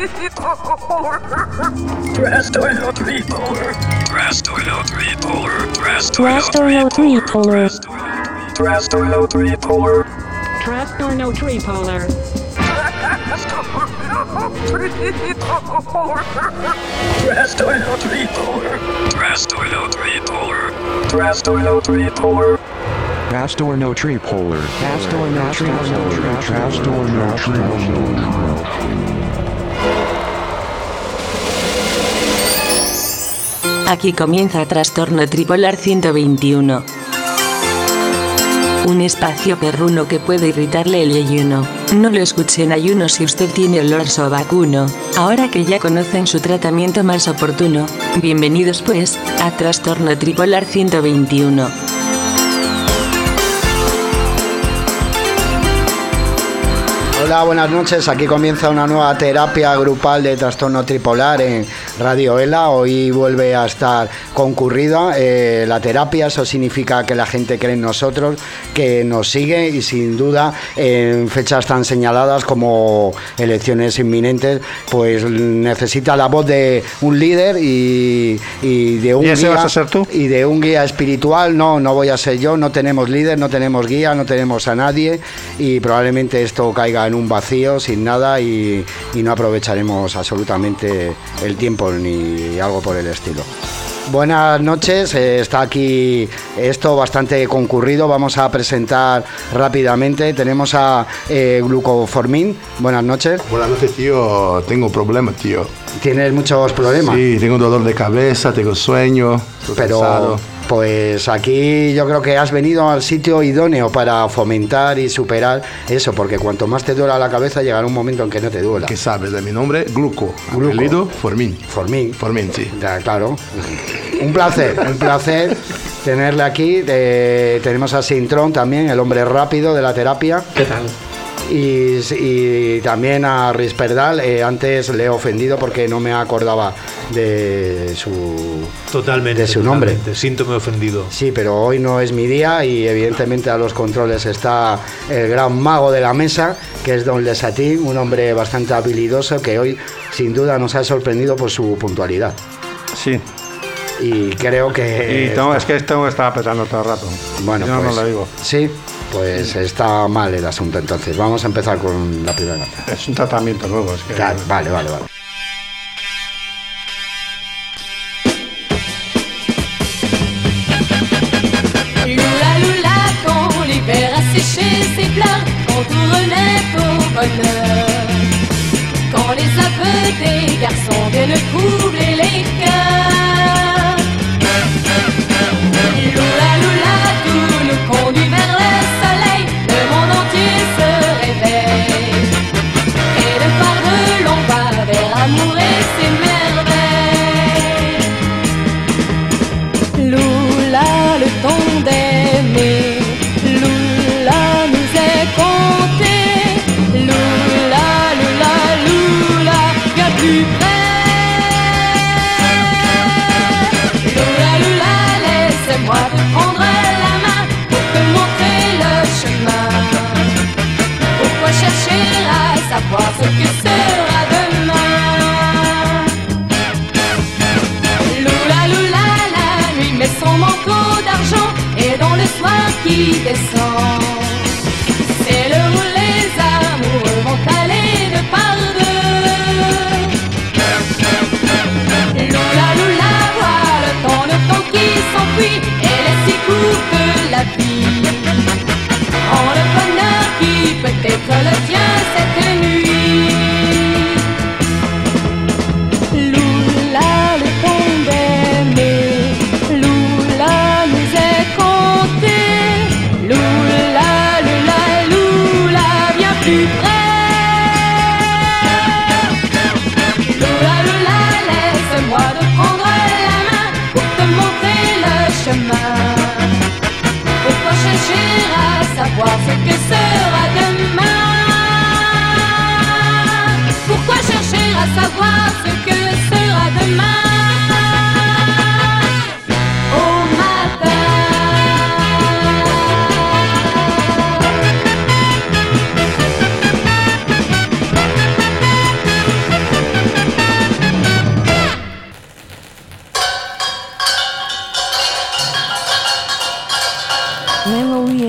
Aquí comienza Trastorno Tripolar 121. Un espacio perruno que puede irritarle el yeyuno. No lo escuche en ayuno si usted tiene olor sobacuno. Ahora que ya conocen su tratamiento más oportuno, bienvenidos pues, a Trastorno Tripolar 121. Hola, buenas noches. Aquí comienza una nueva terapia grupal de trastorno tripolar en Radio ELA. Hoy vuelve a estar concurrida la terapia. Eso significa que la gente cree en nosotros, que nos sigue y sin duda en fechas tan señaladas como elecciones inminentes, pues necesita la voz de un líder y de un guía. ¿Y ese guía, vas a ser tú? Y de un guía espiritual. No voy a ser yo. No tenemos líder, no tenemos guía, no tenemos a nadie y probablemente esto caiga en un vacío sin nada y no aprovecharemos absolutamente el tiempo ni algo por el estilo. Buenas noches, está aquí esto bastante concurrido, vamos a presentar rápidamente, tenemos a Glucoformin. Buenas noches. Buenas noches, tío, tengo problemas, tío. ¿Tienes muchos problemas? Sí, tengo dolor de cabeza, tengo sueño, estoy cansado. Pues aquí yo creo que has venido al sitio idóneo para fomentar y superar eso, porque cuanto más te duela la cabeza llegará un momento en que no te duela. ¿Qué sabes de mi nombre? Gluco. Apellido Formin. Formin, sí. Ya, claro. Un placer tenerle aquí. Tenemos a Sintron también, el hombre rápido de la terapia. ¿Qué tal? Y también a Risperdal. Antes le he ofendido porque no me acordaba de su nombre. Síntome ofendido. Sí, pero hoy no es mi día y evidentemente a los controles está el gran mago de la mesa, que es Don Lesatín, un hombre bastante habilidoso que hoy sin duda nos ha sorprendido por su puntualidad. Sí. Y creo que... es que esto estaba pensando todo el rato. Bueno, yo pues, no lo digo. Sí, pues está mal el asunto. Entonces vamos a empezar con la primera nota. Es un tratamiento nuevo. Es que... Claro, vale. Lula, lula, quand l'hiver a séché ses plats, quand tout renaît au bonheur, quand les aveux des garçons viennent couvrir les cœurs. Lula, lula, tout nous conduit vers le soleil, le monde entier se réveille, et de part de l'on va vers l'amour et ses merveilles. Lula, le temps d'aimer, Lula nous est compté, Lula, lula, lula, bien plus près.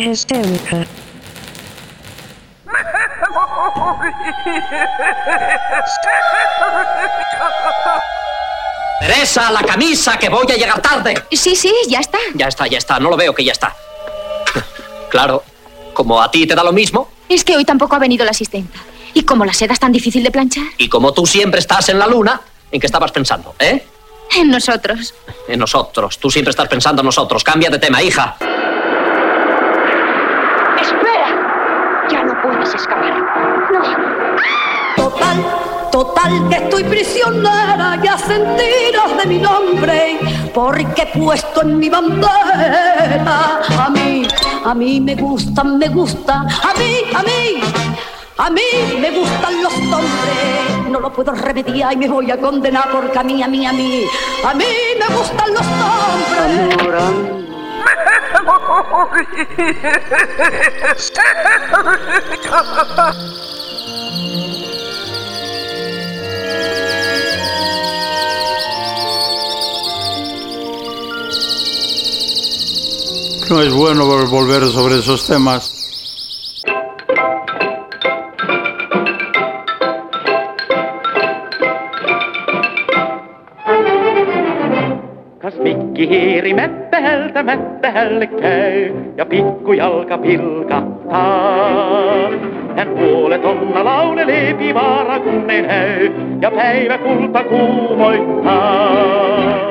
histérica. Teresa, la camisa, que voy a llegar tarde. Sí, ya está. Ya está, no lo veo que ya está. Claro, como a ti te da lo mismo. Es que hoy tampoco ha venido la asistenta. Y como la seda es tan difícil de planchar. Y como tú siempre estás en la luna, ¿en qué estabas pensando, En nosotros. En nosotros, tú siempre estás pensando en nosotros. Cambia de tema, hija. ¡Espera! Ya no puedes escapar. No. Total, que estoy prisionera y a sentiros de mi nombre, porque he puesto en mi bandera. A mí me gusta, a mí me gustan los hombres. No lo puedo remediar y me voy a condenar porque a mí me gustan los hombres. No es bueno volver sobre esos temas. Kas mikkihiiri mättähälle käy ja pikkujalka pilkahtaa. Hän huoletonna laulelee pivaara kun ei näy ja päivä kulta kuumoittaa.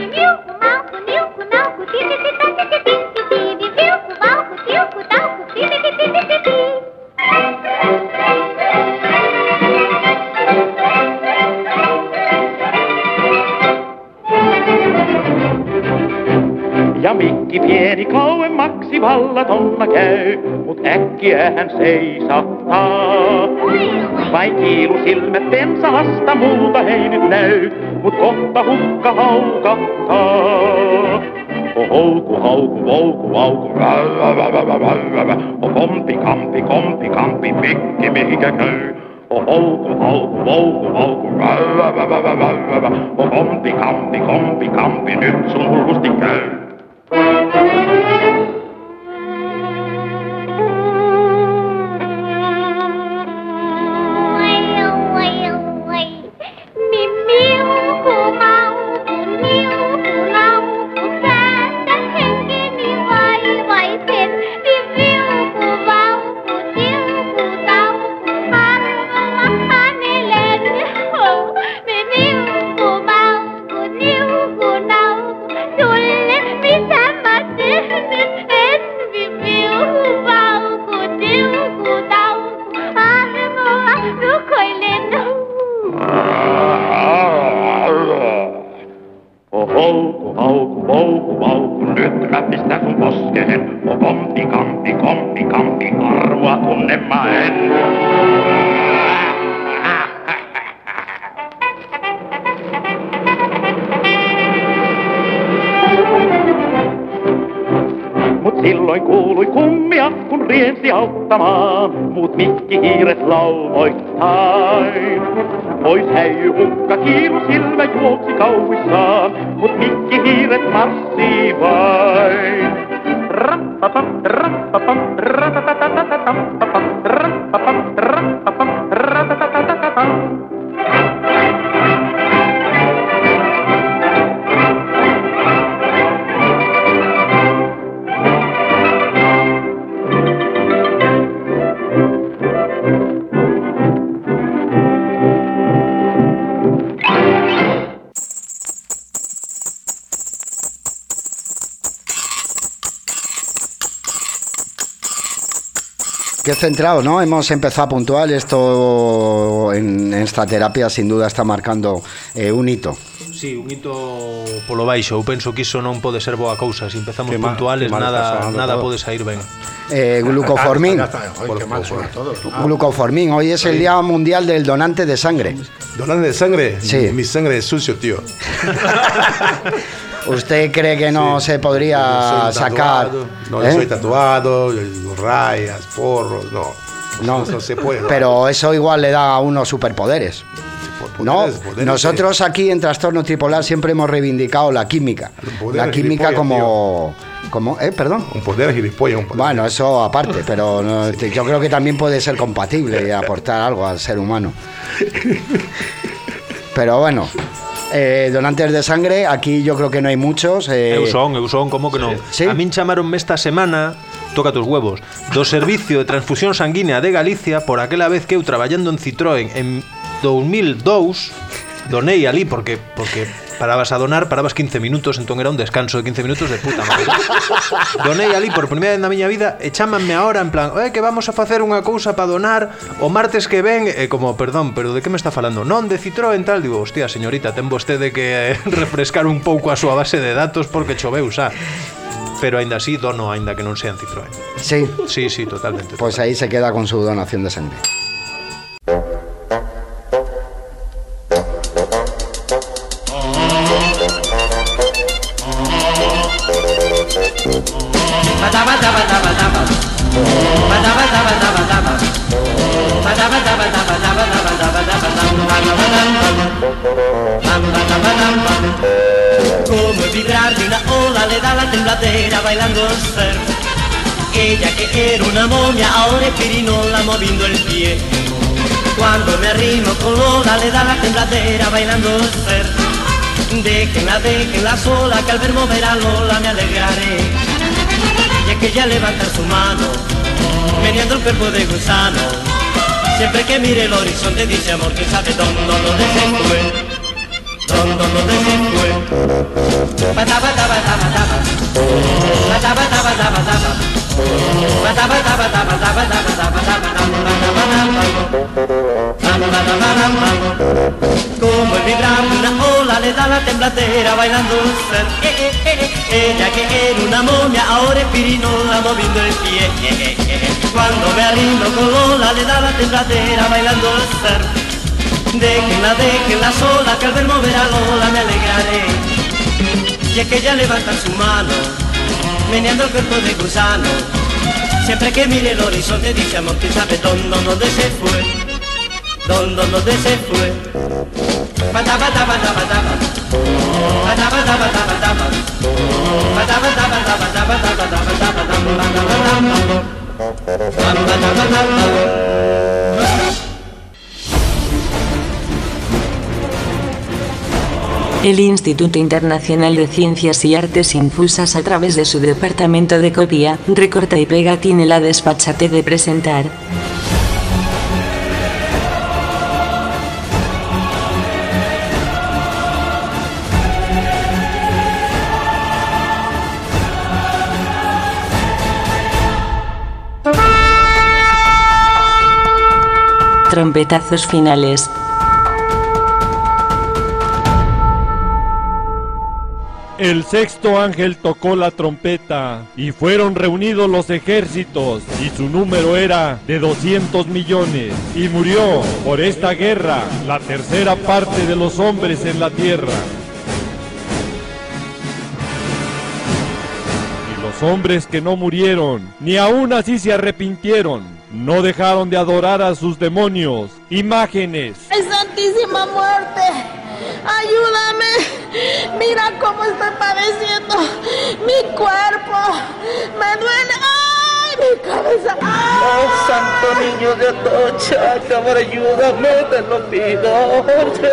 Ja mikki pieni kauemmaksi vallatonna käy, mut äkkiä hän seisahtaa. Vain kiilusilmät pensalasta muuta ei nyt näy, mut kohta hukka haukahtaa. O houku, hauku, vouku, vauku, o kompi, kampi, mikki mihinkä käy. O houku, hauku, vouku, vauku, o kompi, kampi, nyt sun hullusti käy. Silloin kuului kummia, kun riensi auttamaan, mut mikkihiiret laumoittain. Pois häijy hukka, kiilu silmä juoksi kauhuissaan, mut mikkihiiret marssii vain. Rampapam, rampapam, ratatatatatatatam, rampapam, rampapam, ratatatatatatatam. Qué centrado, ¿no? Hemos empezado puntual. Esto en esta terapia sin duda está marcando un hito. Sí, un hito polo baixo. Eu penso que iso non pode ser boa cousa. Se empezamos puntuales, nada pode sair ben. Glucoformín. Glucoformín. Hoy es el Día Mundial del Donante de Sangre. ¿Donante de sangre? Sí. Mi sangre es sucio, tío. ¿Usted cree que no se podría sacar? No, soy tatuado, rayas, porros, no se puede. Pero eso igual le da a uno superpoderes. Nosotros aquí en Trastorno Tripolar siempre hemos reivindicado la química. La química como... ¿Perdón? Un poder gilipollas, un poder. Bueno, eso aparte, pero no, yo creo que también puede ser compatible y aportar algo al ser humano. Pero bueno, donantes de sangre, aquí yo creo que no hay muchos. Eu son, como que non? ¿Sí? A min chamaronme esta semana, toca tus huevos, do Servicio de Transfusión Sanguínea de Galicia por aquela vez que eu traballando en Citroën en 2002 donei ali porque parabas a donar, parabas 15 minutos, entón era un descanso de 15 minutos de puta madre. Donei ali por primeira vez na miña vida e chámanme ahora en plan, que vamos a facer unha cousa para donar o martes que ven, como, perdón, pero de que me está falando? Non, de Citroën tal, digo, hostia, señorita, ten vostede que refrescar un pouco a súa base de datos porque choveu xa. Pero aínda así dono, aínda que non sean Citroën. Sí. Sí, totalmente. Pues ahí se queda con su donación de sangre. Como el vibrar de una ola le da la tembladera bailando surf. Ella que era una momia ahora es pirinola moviendo el pie. Cuando me arrimo con Lola le da la tembladera bailando surf. Déjenla sola que al ver mover a Lola me alegraré. Y es que ella levanta su mano meneando el cuerpo de gusano. Siempre que mire el horizonte dice amor que sabe dónde se fue. Dónde se fue. Bataba. Como el vibrar de una ola le da la tembladera bailando surf. Ella que era una momia ahora es pirinola moviendo el pie. Cuando me arrimo con Lola le da la tembladera bailando surf. Déjenla sola que al ver mover a Lola me alegraré. Y es que ella levanta su mano meneando el cuerpo de gusano. Siempre que mire el horizonte dice amor que sabe dónde se fue. Dónde se fue. El Instituto Internacional de Ciencias y Artes Infusas, a través de su departamento de copia, recorta y pega, tiene la desfachatez de presentar trompetazos finales. El sexto ángel tocó la trompeta y fueron reunidos los ejércitos y su número era de 200 millones y murió por esta guerra la tercera parte de los hombres en la tierra. Y los hombres que no murieron ni aún así se arrepintieron, no dejaron de adorar a sus demonios, imágenes. ¡Ay, Santísima Muerte! ¡Ayúdame! Mira cómo estoy padeciendo mi cuerpo. Me duele. ¡Ay, mi cabeza! ¡Ay! ¡Oh, santo niño de Atocha! ¡Cabrón, ayúdame! Te lo pido.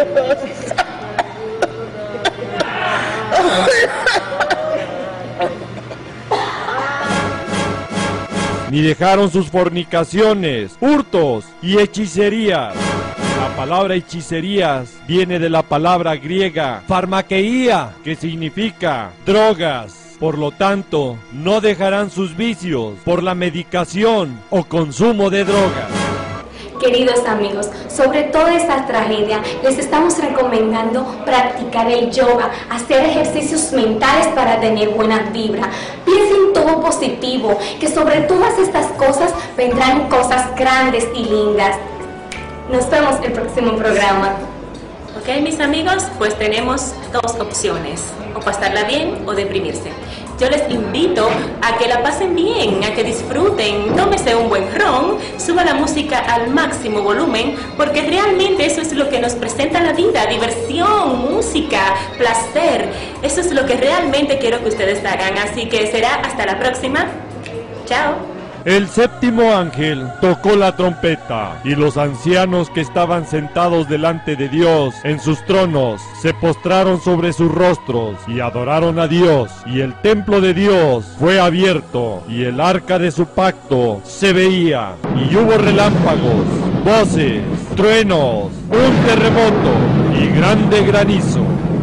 Ni dejaron sus fornicaciones, hurtos y hechicerías. La palabra hechicerías viene de la palabra griega farmakeia, que significa drogas. Por lo tanto, no dejarán sus vicios por la medicación o consumo de drogas. Queridos amigos, sobre toda esta tragedia, les estamos recomendando practicar el yoga, hacer ejercicios mentales para tener buena vibra. Piensen todo positivo, que sobre todas estas cosas vendrán cosas grandes y lindas. Nos vemos en el próximo programa. Ok, mis amigos, pues tenemos dos opciones, o pasarla bien o deprimirse. Yo les invito a que la pasen bien, a que disfruten, tómese un buen ron, suba la música al máximo volumen, porque realmente eso es lo que nos presenta la vida, diversión, música, placer. Eso es lo que realmente quiero que ustedes hagan, así que será hasta la próxima. Chao. El séptimo ángel tocó la trompeta, y los ancianos que estaban sentados delante de Dios en sus tronos se postraron sobre sus rostros y adoraron a Dios, y el templo de Dios fue abierto, y el arca de su pacto se veía, y hubo relámpagos, voces, truenos, un terremoto y grande granizo.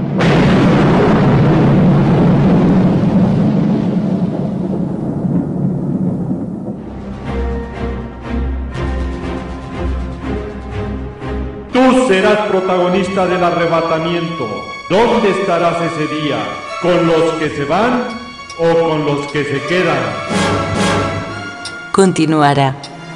Tú serás protagonista del arrebatamiento. ¿Dónde estarás ese día? ¿Con los que se van o con los que se quedan? Continuará.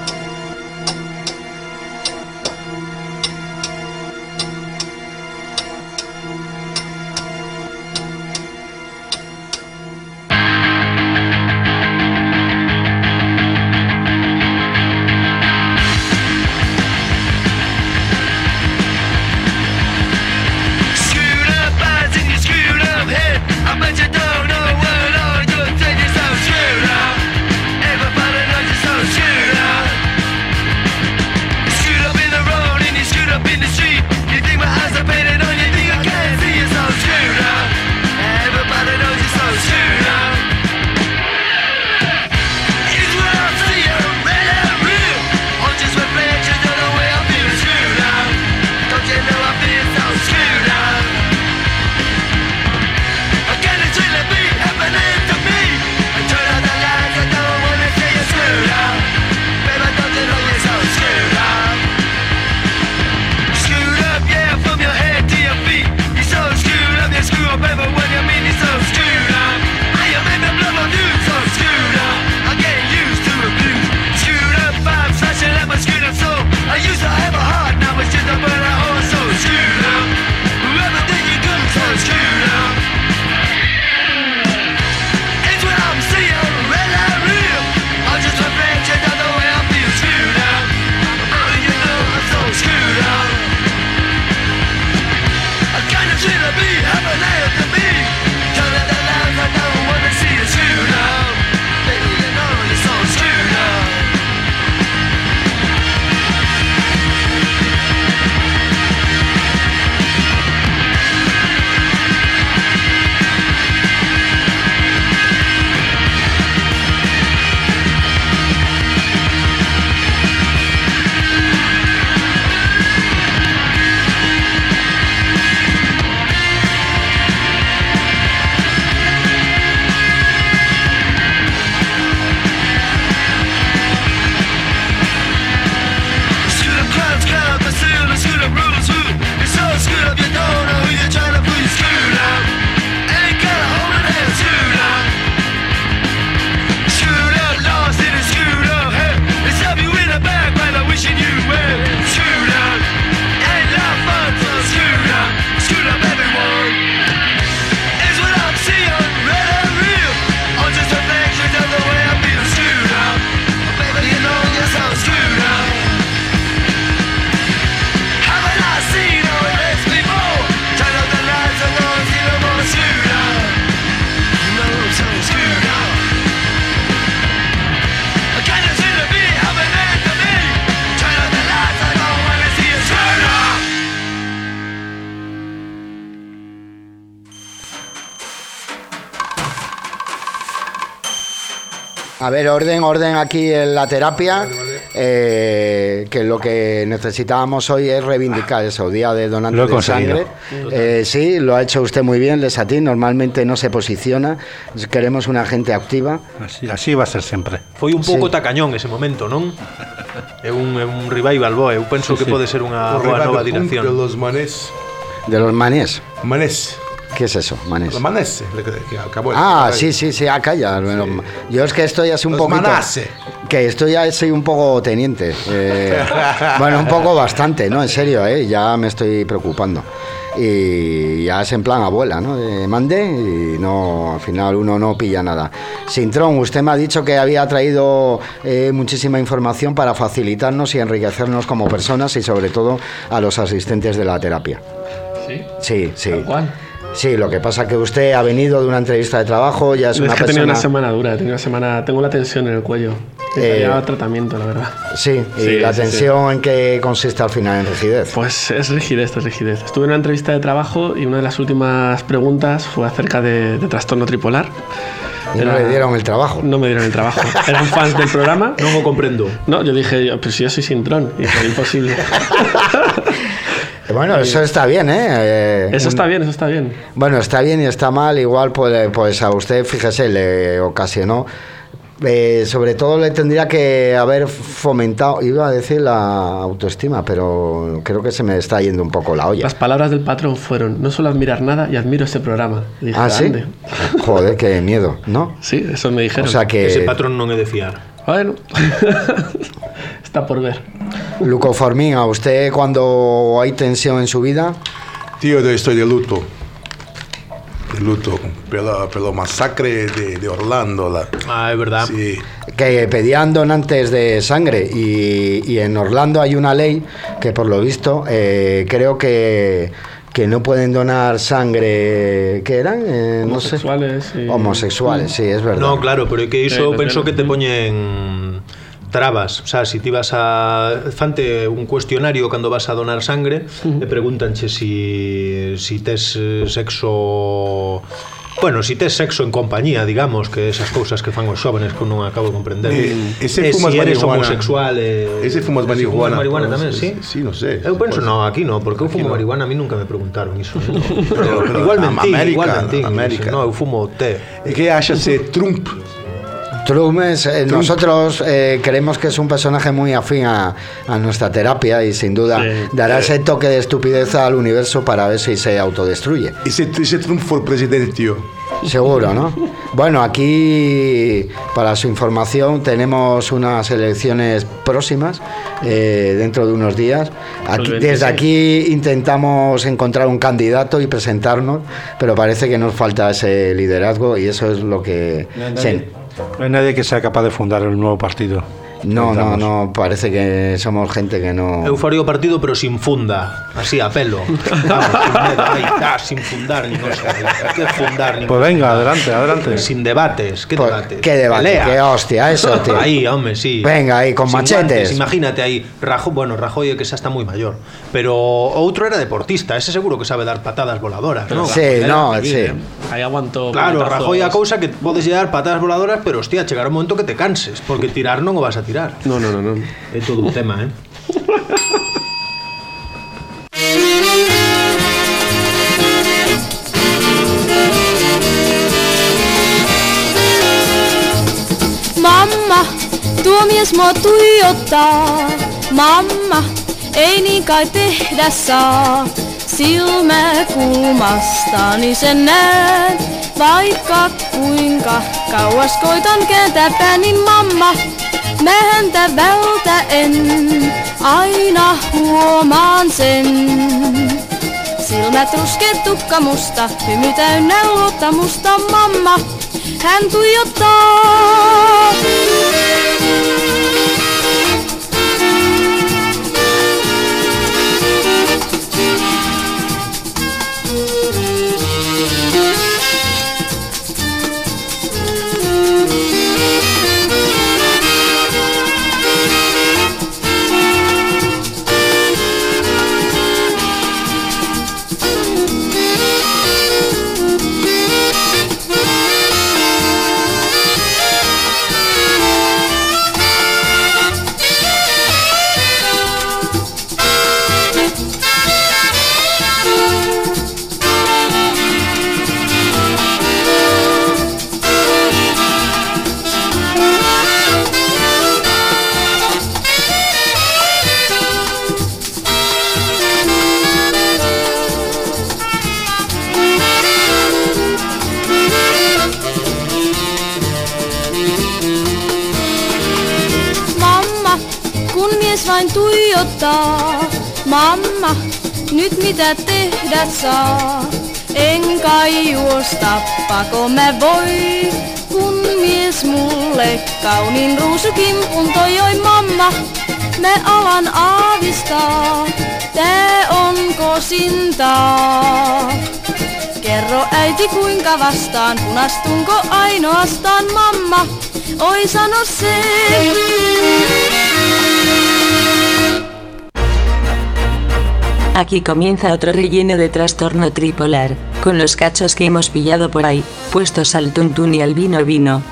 A ver, orden aquí en la terapia, que lo que necesitábamos hoy es reivindicar eso, Día de Donantes de Sangre. Sí, lo ha hecho usted muy bien, Lesatín, normalmente no se posiciona, queremos una gente activa. Así va a ser sempre. Foi un pouco tacañón ese momento, non? É un revival boa, eu penso que pode ser unha boa nova dirección. De los manés. De los manés. Manés. ¿Qué es eso, manés? Los manés. Que acabó sí, calla. Sí. Yo es que estoy así un poquito... Que estoy así un poco teniente. Bueno, un poco bastante, ¿no? En serio, ya me estoy preocupando. y ya es en plan abuela, ¿no? Mande y no, al final uno no pilla nada. Sintrón, usted me ha dicho que había traído muchísima información para facilitarnos y enriquecernos como personas y sobre todo a los asistentes de la terapia. ¿Sí? Sí. ¿Tal cual? Sí, lo que pasa es que usted ha venido de una entrevista de trabajo, ya es una persona... He tenido una semana dura, tengo la tensión en el cuello. Lleva tratamiento, la verdad. Sí, ¿y la tensión en qué consiste al final? ¿En rigidez? Pues es rigidez. Estuve en una entrevista de trabajo y una de las últimas preguntas fue acerca de trastorno tripolar. ¿Y no le dieron el trabajo? No me dieron el trabajo. Eran fans del programa. No lo comprendo. No, yo dije, pero si yo soy Sintrón, y fue imposible. Bueno, eso está bien, ¿eh? Eso está bien. Bueno, está bien y está mal. Igual, pues a usted, fíjese, le ocasionó. Sobre todo le tendría que haber fomentado, iba a decir la autoestima, pero creo que se me está yendo un poco la olla. Las palabras del patrón fueron: no suelo admirar nada y admiro este programa. Y dije, ¿ah, sí? Ande. Joder, qué miedo, ¿no? Sí, eso me dijeron. O sea que... Ese patrón no he de fiar. Bueno, está por ver. Luco Formín, ¿a usted cuando hay tensión en su vida? Tío, yo estoy de luto. Pelo masacre de Orlando. Es verdad. Sí. Que pedían donantes de sangre y en Orlando hay una ley que por lo visto creo que no pueden donar sangre, ¿qué eran? Homosexuales. No sé. Homosexuales, sí, es verdad. No, claro, pero é que iso penso que te poñen trabas, o sea, si ti vas a fante un cuestionario cando vas a donar sangre, e pregúntanche si tes sexo... Bueno, si tes sexo en compañía, digamos, que esas cousas que fan os xóvenes que non acabo de comprender. Ese fumas si eres marihuana. Homosexual... Ese fumas marihuana. Fumas marihuana tamén, sí? Sí, non sei. Eu penso, no, aquí no, porque eu fumo marihuana, a mí nunca me preguntaron iso. Pero igual mentín. No, eu fumo té. E que achase Trump? Trump es, nosotros creemos que es un personaje muy afín a nuestra terapia y sin duda dará ese toque de estupidez al universo para ver si se autodestruye. Ese Trump fue presidente, tío. Seguro, ¿no? Bueno, aquí, para su información, tenemos unas elecciones próximas, dentro de unos días. Desde aquí intentamos encontrar un candidato y presentarnos, pero parece que nos falta ese liderazgo y eso es lo que... No hay nadie que sea capaz de fundar un nuevo partido. No, parece que somos gente que no... Euforio partido, pero sin funda, así a pelo. Vamos, sin fundar ni cosa. ¿Qué fundar? Ni pues venga, adelante. Sin debates, ¿qué debates? ¿Qué debate? Pelea. ¿Qué hostia eso, tío? Ahí, hombre, sí. Venga, ahí, con sin machetes. Guantes, imagínate ahí, Rajoy que xa está muy mayor, pero outro era deportista, ese seguro que sabe dar patadas voladoras, ¿no? Sí, sí. Ahí aguantó. Claro, Rajoy a cousa que podes dar patadas voladoras, pero hostia, chegará un momento que te canses, porque tirar non o vas a tirar. No. É todo un tema, Mamma, tuo mies mua tuijottaa. Mamma, ei niin kai tehdä saa. Silmäkulmastani sen näen. Vaikka kuinka kauas koitan kääntää pään, niin mamma, mä häntä vältäen. Aina huomaan sen. Silmät ruskeet, tukka musta, hymy täynnä luottamusta. Mamma, hän tuijottaa. Mamma, nyt mitä tehdä saa. En kai juosta, pakon mä voi, kun mies mulle kauniin ruusukimpun toi mamma. Mä alan aavistaa, tää on kosintaa. Kerro äiti kuinka vastaan, punastunko ainoastaan mamma? Oi sano se. Aquí comienza otro relleno de trastorno tripolar, con los cachos que hemos pillado por ahí, puestos al tuntún y al vino.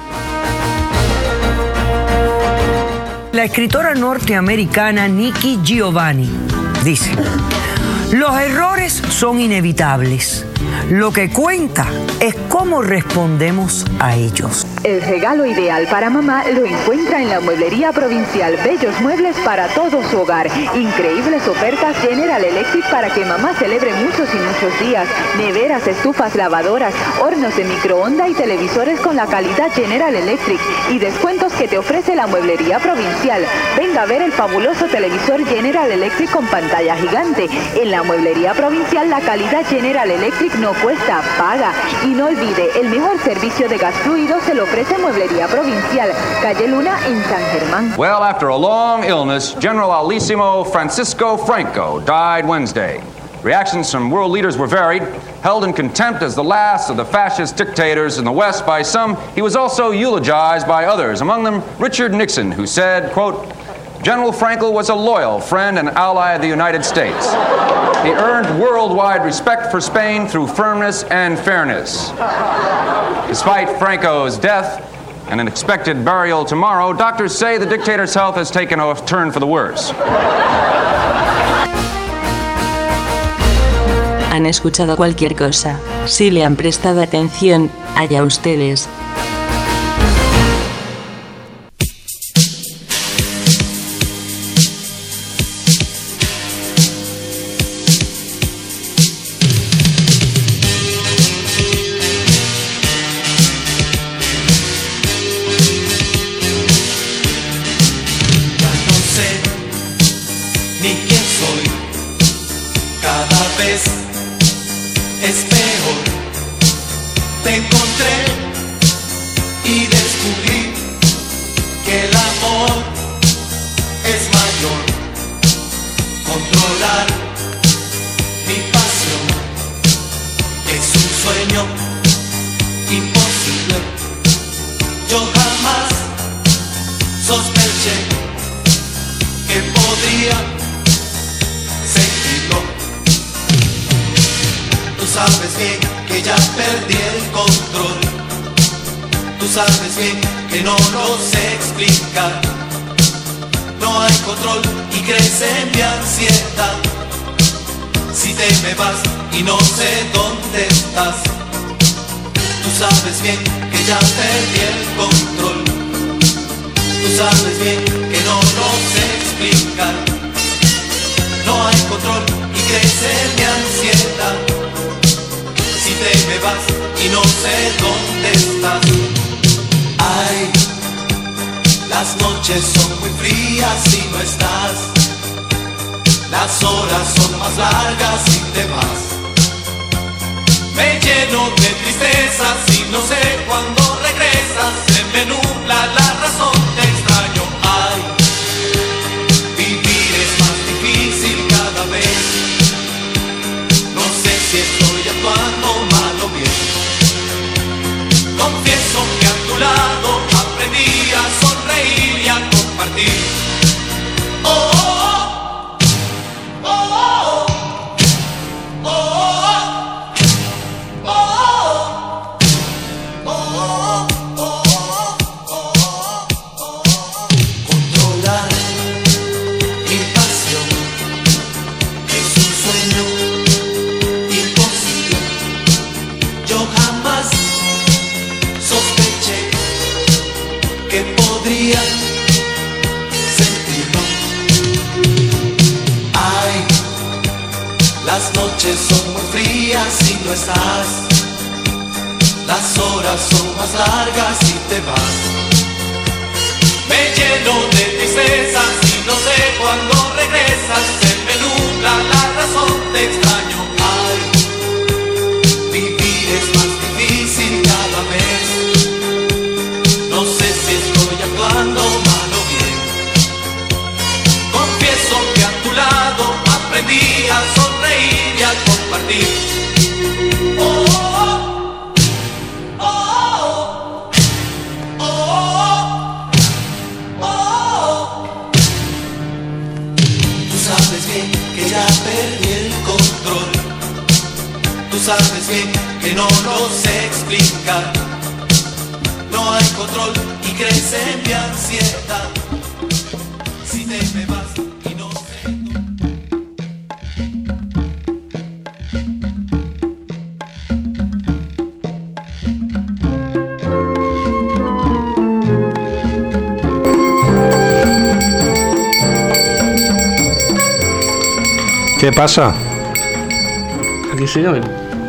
La escritora norteamericana Nikki Giovanni dice: los errores son inevitables. Lo que cuenta es cómo respondemos a ellos. El regalo ideal para mamá lo encuentra en la Mueblería Provincial. Bellos muebles para todo su hogar. Increíbles ofertas General Electric para que mamá celebre muchos y muchos días. Neveras, estufas, lavadoras, hornos de microondas y televisores con la calidad General Electric. Y descuentos que te ofrece la Mueblería Provincial. Venga a ver el fabuloso televisor General Electric con pantalla gigante. En la Mueblería Provincial la calidad General Electric no cuesta, paga. Y no olvide, el mejor servicio de gas fluido se lo ofrece Mueblería Provincial, calle Luna en San Germán. Well, after a long illness, General Alissimo Francisco Franco died Wednesday. Reactions from world leaders were varied. Held in contempt as the last of the fascist dictators in the West by some, he was also eulogized by others, among them Richard Nixon, who said, quote, General Franco was a loyal friend and ally of the United States. He earned worldwide respect for Spain through firmness and fairness. Despite Franco's death and an expected burial tomorrow, doctors say the dictator's health has taken a turn for the worse. Han escuchado cualquier cosa. Si le han prestado atención, allá ustedes. Es peor, te encontré y descubrí que el amor es mayor. Controlar mi pasión es un sueño imposible. Yo jamás sospeché que podría sentirlo. Tú sabes bien que ya perdí el control. Tú sabes bien que no lo sé explicar. No hay control y crece mi ansiedad. Si te me vas y no sé dónde estás. Tú sabes bien que ya perdí el control. Tú sabes bien que no lo sé explicar. No hay control y crece mi ansiedad. Si te me vas y no sé dónde estás. Ay, las noches son muy frías si no estás. Las horas son más largas si te vas. Me lleno de tristeza si no sé cuándo regresas. Se me nubla la razón, te extraño. Ay, vivir es más difícil cada vez. No sé si estoy actuando mal o bien. Confieso que a tu lado aprendí a sonreír y a compartir. Oh, oh, oh, oh, oh, oh, oh, oh, oh, oh. Controlar mi pasión es un sueño imposible. Yo jamás sospeché que podría sentirlo. Ay, las noches son muy frías si no estás. Las horas son más largas si te vas. Me lleno de tristeza si no sé cuándo regresas. Se me nubla la razón de es más difícil cada vez. No sé si estoy actuando mal o bien. Confieso que a tu lado aprendí a sonreír y a compartir. Oh, oh, oh, oh, oh, oh, oh. Tú sabes bien que ya perdí el control. Tú sabes bien que no lo sé explicar. No hay control y crece mi ansiedad. Si te me vas y no sé. ¿Qué pasa? Aquí se llaman.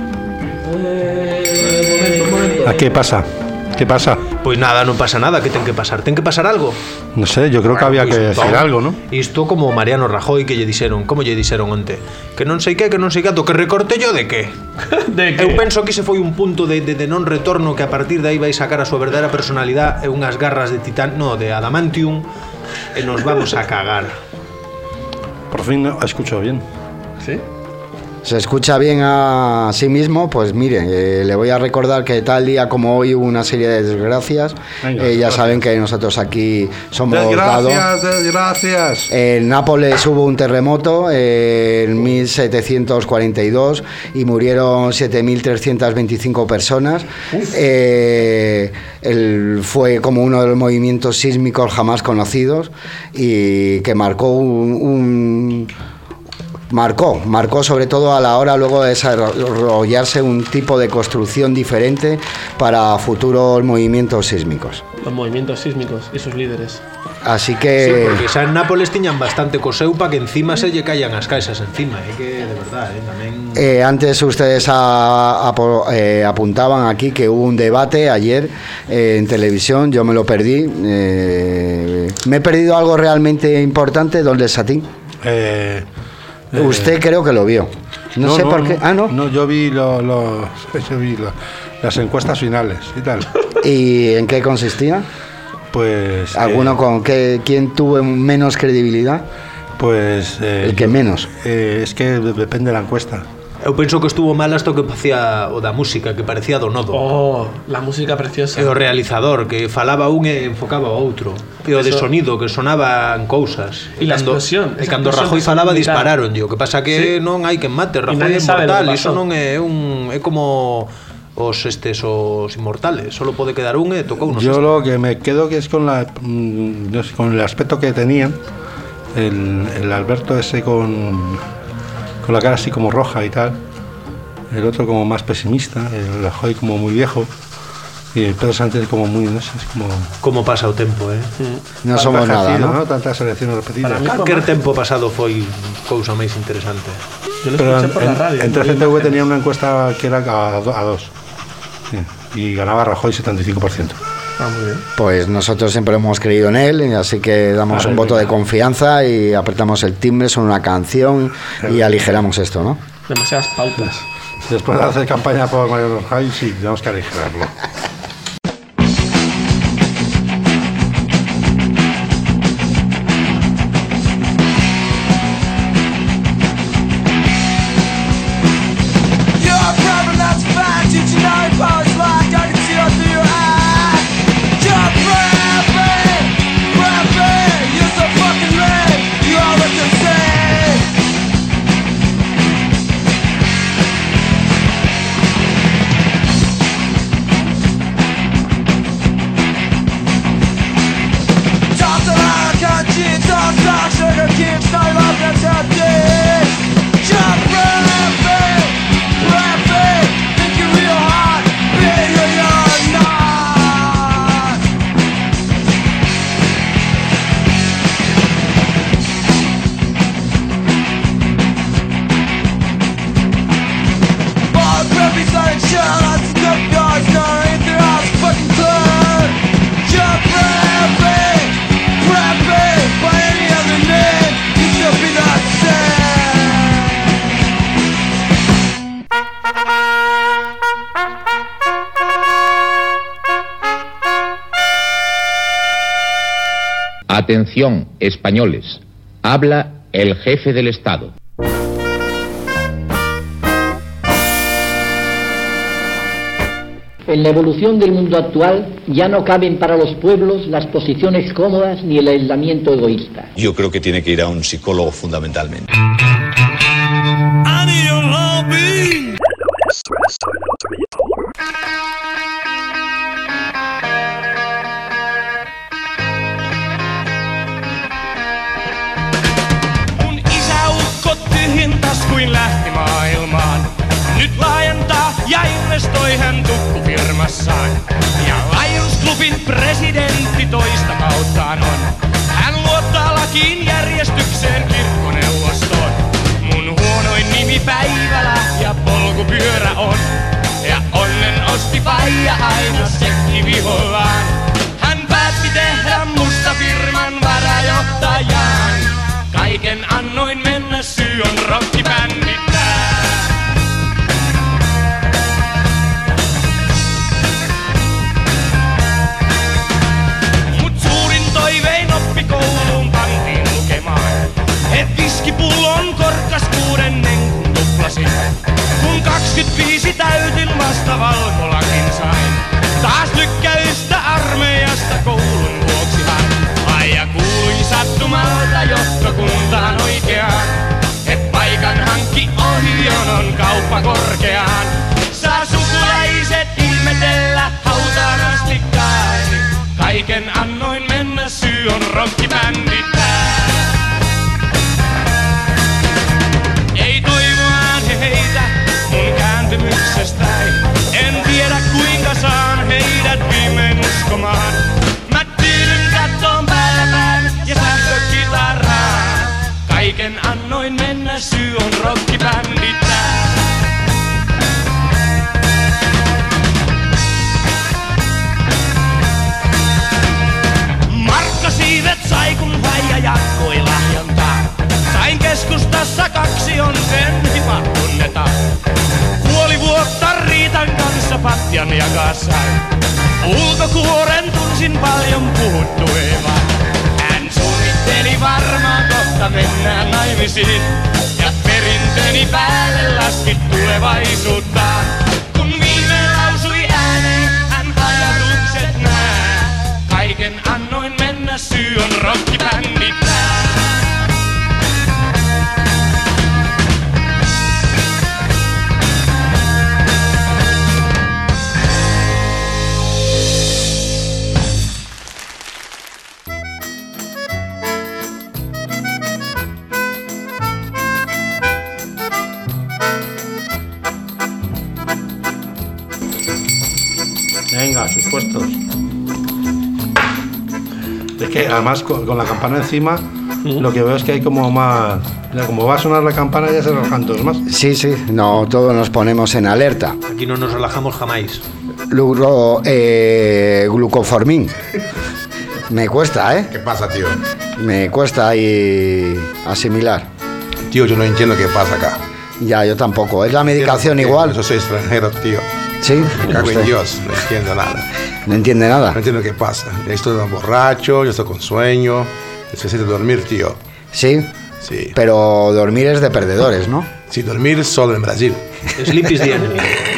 ¿A qué pasa? ¿Qué pasa? Pois nada, non pasa nada, que ten que pasar? Ten que pasar algo? No sé, yo creo que había que decir algo, ¿no? Isto como Mariano Rajoy que lle dixeron, como lle dixeron onte, que non sei que non sei canto, que recorte yo de que? De que? Eu penso que ese foi un punto de non retorno, que a partir de aí vai sacar a súa verdadeira personalidade e unhas garras de titán, no, de adamantium, e nos vamos a cagar. Por fin escucho bien. ¿Sí? ¿Se escucha bien a sí mismo? Pues mire, le voy a recordar que tal día como hoy hubo una serie de desgracias. Ya saben que nosotros aquí somos Desgracias. En Nápoles hubo un terremoto en 1742 y murieron 7.325 personas. Fue como uno de los movimientos sísmicos jamás conocidos y que marcó Marcó sobre todo a la hora luego de desarrollarse un tipo de construcción diferente para futuros movimientos sísmicos. Los movimientos sísmicos y sus líderes. Así que... Sí, porque xa en Nápoles tiñan bastante coseu para que encima se lle caían as caixas encima, que de verdad, tamén... Antes ustedes apuntaban aquí que hubo un debate ayer en televisión, yo me lo perdí. ¿Me he perdido algo realmente importante, don Lesatín? Usted creo que lo vio. No sé por qué. No, yo vi las encuestas finales y tal. ¿Y en qué consistía? Pues... ¿Alguno con quién tuvo menos credibilidad? Pues... el que menos. Es que depende de la encuesta. Eu penso que estuvo mal hasta que facía o da música, que parecía do Nodo. Oh, la música preciosa. E o realizador, que falaba un e enfocaba o outro. E o de sonido, que sonaban cousas. E la explosión. E cando Rajoy falaba dispararon, o que pasa que non hai quen mate, Rajoy é mortal, iso non é é como os inmortales, solo pode quedar un e tocou unos. Yo lo que me quedo que es con con el aspecto que tenían el Alberto ese con la cara así como roja y tal, el otro como más pesimista, el Rajoy como muy viejo y el Pedro Sánchez como muy, no sé, es como pasa o tempo, non somos nada, ¿no? Tantas elecciones repetidas. Calquer tempo pasado foi cousa máis interesante. Yo lo escuché por la radio. En 3TV tenía una encuesta que era a dos y ganaba Rajoy 75%. Muy bien. Pues nosotros siempre hemos creído en él, así que damos un voto de confianza y apretamos el timbre, son una canción y aligeramos esto, ¿no? Demasiadas pautas. Después de hacer campaña por Mariano Rajoy, sí, tenemos que aligerarlo. Atención, españoles. Habla el jefe del Estado. En la evolución del mundo actual ya no caben para los pueblos las posiciones cómodas ni el aislamiento egoísta. Yo creo que tiene que ir a un psicólogo fundamentalmente. Mun isäukko tyhjentäs kuin lähti maailmaan. Nyt laajentaa ja investoi hän tukkufirmassaan. Ja Lions Clubin presidentti toista kauttaan on. Hän luottaa lakiin, järjestykseen, kirkkoneuvostoon. Mun huonoin nimi Päivälä ja polkupyörä on. Ja onnen osti faija aina sekki vihollaan. Hän päätti tehdä musta firman varajohtajaan. Kaiken annoin mennä, syy on rockibändittää. Toivein oppikouluun pantiin lukemaan. Et viskipullon korkkas 6. kun tuplasin. Kun 25 täytin vasta valkolakin sain. Taas lykkäystä armeijasta koulun vuoksihan. Aija kuului sattumalta johtokuntaan oikeaan. Et paikan hankki ohjonon kauppa korkeaan. Saa sukulaiset ihmetellä hautaan asti kai. Kaiken annoin mennä, syy on rockibändittää. Ei toivoaan he heitä mun kääntymyksestäin. En tiedä kuinka saan heidät viimein uskomaan. Mä tyydyn kattoon päivän ja sähkökitaraan. Kaiken annoin mennä, syy on rockibändittää. Siivet sai kun faija jatkoi lahjontaa. Sain keskustassa 2 on sen hipa tunnetaan. Puoli vuotta Riitan kanssa patjan jakaa sain. Ulkokuoren tunsin paljon puhuttuivan. Hän suunnitteli varmaan kohta mennään naimisiin. Ja perintöni päälle laski tulevaisuuttaan. Kun viimein lausui ääneen, hän ajatukset nää. Kaiken annoin mennä, syy on rockibändittää. Venga, sus puestos. Es que además con la campana encima, lo que veo es que hay como más... Ya como va a sonar la campana ya se relajan todos más. Sí, no, todos nos ponemos en alerta. Aquí no nos relajamos jamás. Glucoformín. Me cuesta, ¿eh? ¿Qué pasa, tío? Me cuesta ahí asimilar. Tío, yo no entiendo qué pasa acá. Ya, yo tampoco. Es la medicación igual. Yo soy extranjero, tío. Sí. Me cago en Dios, no entiendo nada. ¿No entiende nada? No entiendo qué pasa. Yo estoy borracho, yo estoy con sueño. Necesito dormir, tío. ¿Sí? Sí. Pero dormir es de perdedores, ¿no? Sí, dormir solo en Brasil. Sleep is the enemy.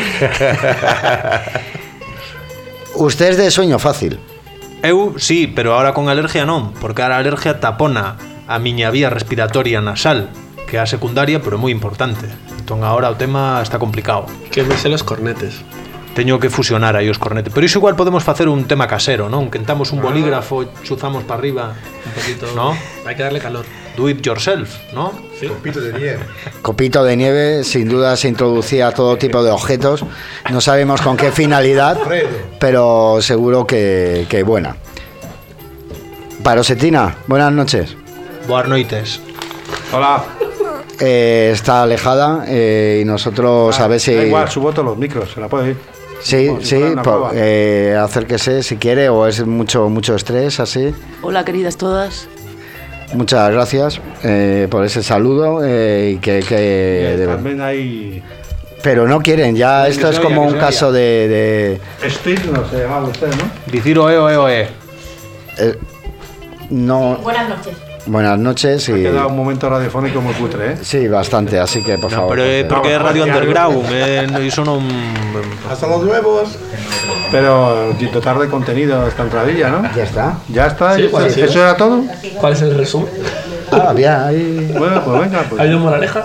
Usted es de sueño fácil. Eu sí, pero ahora con alergia non, porque ahora a alergia tapona a miña vía respiratoria nasal, que é a secundaria, pero moi importante. Entón agora o tema está complicado. Que me sé los cornetes. Teño que fusionar aí os cornetes. Pero iso igual podemos facer un tema casero, non? Quentamos un bolígrafo, chuzamos para arriba un poquito, ¿no? Hay que darle calor. Do it yourself, ¿no? Sí. Copito de nieve. Copito de nieve, sin duda se introducía todo tipo de objetos. No sabemos con qué finalidad, pero seguro que buena. Parosetina, buenas noches. Buenas noites. Hola. Está alejada y nosotros a ver si... Da igual, subo todos los micros, se la puede ir. Sí, acérquese si quiere, o es mucho estrés así. Hola, queridas todas. Muchas gracias por ese saludo y que también hay... Pero no quieren, ya esto es como un caso de... Steve, no se llamaba usted, ¿no? Dicir oe. No. Buenas noches. Buenas noches y... Ha quedado un momento radiofónico muy cutre, ¿eh? Sí, bastante, así que por favor. Pero é porque é radio underground, iso non... Hasta los nuevos. Pero dotar de contenido esta entradilla, ¿no? Ya está. Ya está, Sí, pues, ¿eso era todo? ¿Cuál es el resumen? Ah, bien, ahí... Bueno, pues venga. Pues. ¿Hay una moraleja?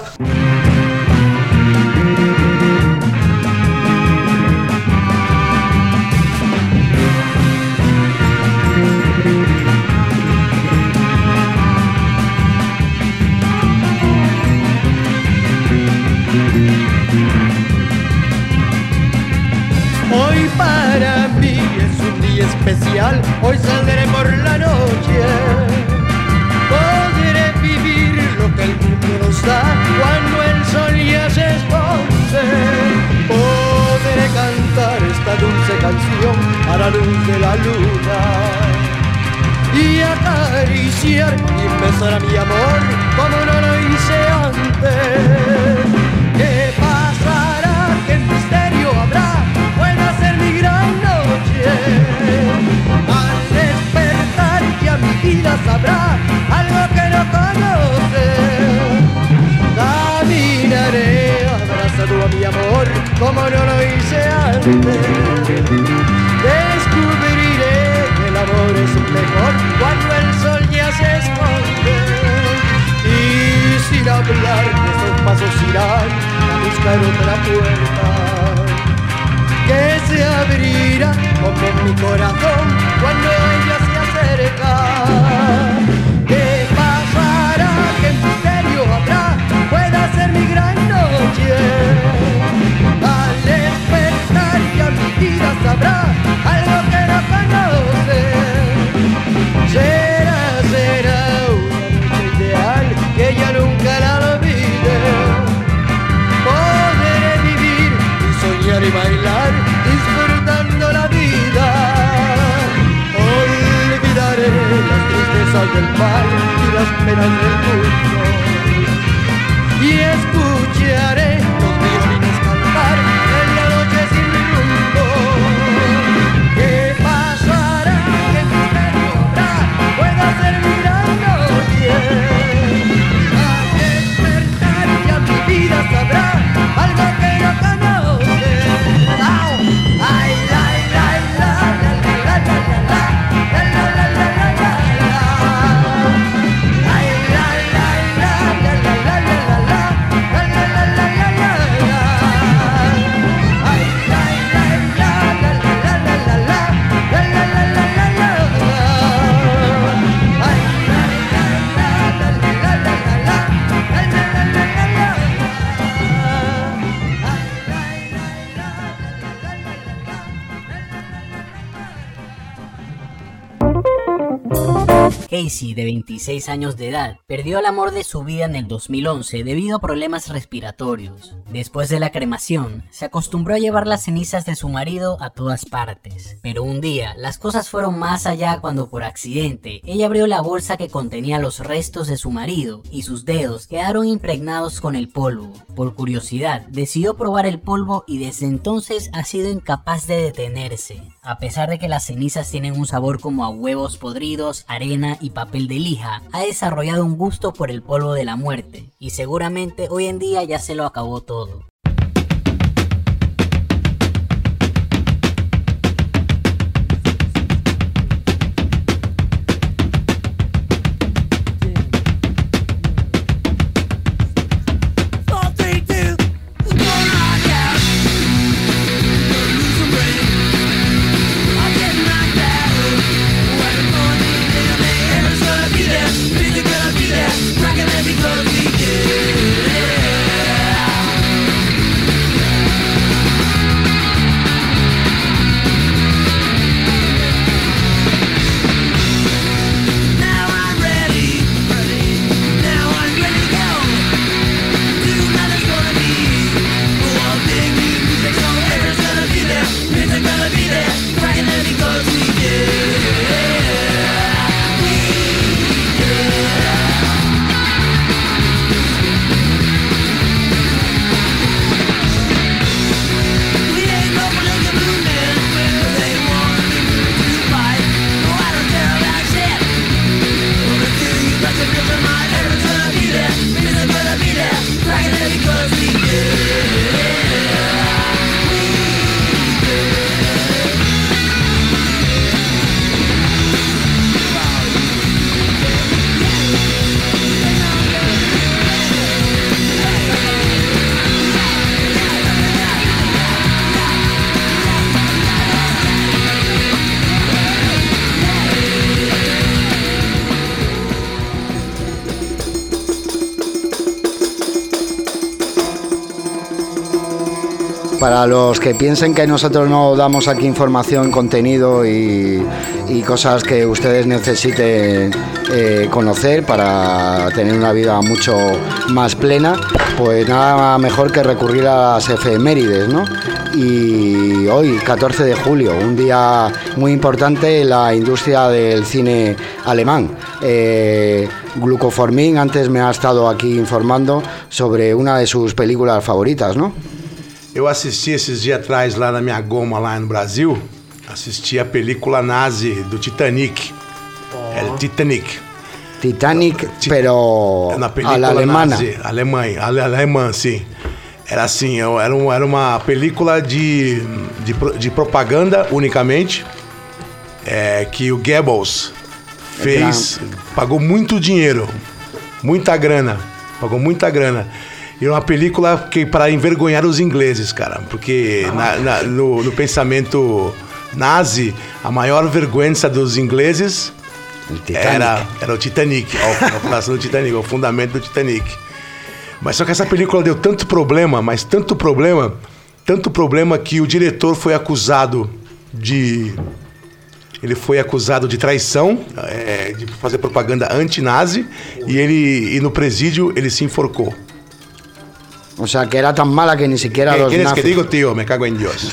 Hoy para mí es un día especial, hoy saldré por la noche. Podré vivir lo que el mundo nos da cuando el sol ya se esconde. Podré cantar esta dulce canción a la luz de la luna y acariciar y besar a mi amor como no lo hice antes. ¿Qué pasará? ¿Qué misterio habrá? Puede ser mi gran noche. Al despertar ya mi vida sabrá algo que no conoce. Caminaré abrazado a mi amor como no lo hice antes. Descubriré que el amor es mejor cuando el sol ya se esconde. Y sin hablar nuestros pasos irán a buscar otra puerta que se abrirá como mi corazón cuando ella se acerca. ¿Qué pasará? ¿Qué misterio habrá? Puede ser mi gran noche. Al despertar ya mi vida sabrá algo que no conoce. Será una noche ideal que ella nunca la olvide. Podré vivir y soñar y bailar disfrutando la vida. Olvidaré las tristezas del mar y las penas del mundo y escucharé los violines cantar en la noche sin rumbo. ¿Qué pasará? ¿Qué misterio habrá? Puede ser mi gran noche. Al despertar ya mi vida sabrá algo que no conoce. Ay, ay, ay, la, la, la, la, la, la, la, la, la, la, la, la, la. Ay, ay, ay, la, la, la, la, la, la, la, la, la, la, la, la, la, la. Ay, ay, ay, la, la, la, la, la, la, la, la, la, la, la, la, la, la. Ay, Casey, de 26 años de edad, perdió el amor de su vida en el 2011 debido a problemas respiratorios. Después de la cremación, se acostumbró a llevar las cenizas de su marido a todas partes. Pero un día, las cosas fueron más allá cuando por accidente, ella abrió la bolsa que contenía los restos de su marido y sus dedos quedaron impregnados con el polvo. Por curiosidad, decidió probar el polvo y desde entonces ha sido incapaz de detenerse. A pesar de que las cenizas tienen un sabor como a huevos podridos, arena y papel de lija, ha desarrollado un gusto por el polvo de la muerte, y seguramente hoy en día ya se lo acabó todo. Rockin' every club we get. para los que piensen que nosotros no damos aquí información, contenido y cosas que ustedes necesiten conocer para tener una vida mucho más plena, pues nada mejor que recurrir a las efemérides, ¿no? Y hoy, 14 de julio, un día muy importante en la industria del cine alemán. Glucoformin antes me ha estado aquí informando sobre una de sus películas favoritas, ¿no? Eu assisti esses dias atrás lá na minha goma lá no Brasil, assisti a película nazi do Titanic. El Titanic. Titanic, pero a la alemana. Nazi, alemã, sim. Era assim, era uma película de propaganda unicamente, que o Goebbels fez, pagou muito dinheiro, pagou muita grana. E é uma película que para envergonhar os ingleses, cara, porque no pensamento nazi, a maior vergonha dos ingleses era o Titanic, a fundação do Titanic, o fundamento do Titanic. Mas só que essa película deu tanto problema que o diretor foi acusado de traição, de fazer propaganda anti-nazi, e no presídio ele se enforcou. O sea, que era tan mala que ni siquiera los ¿Quieres nazis... que digo, tío? Me cago en Dios.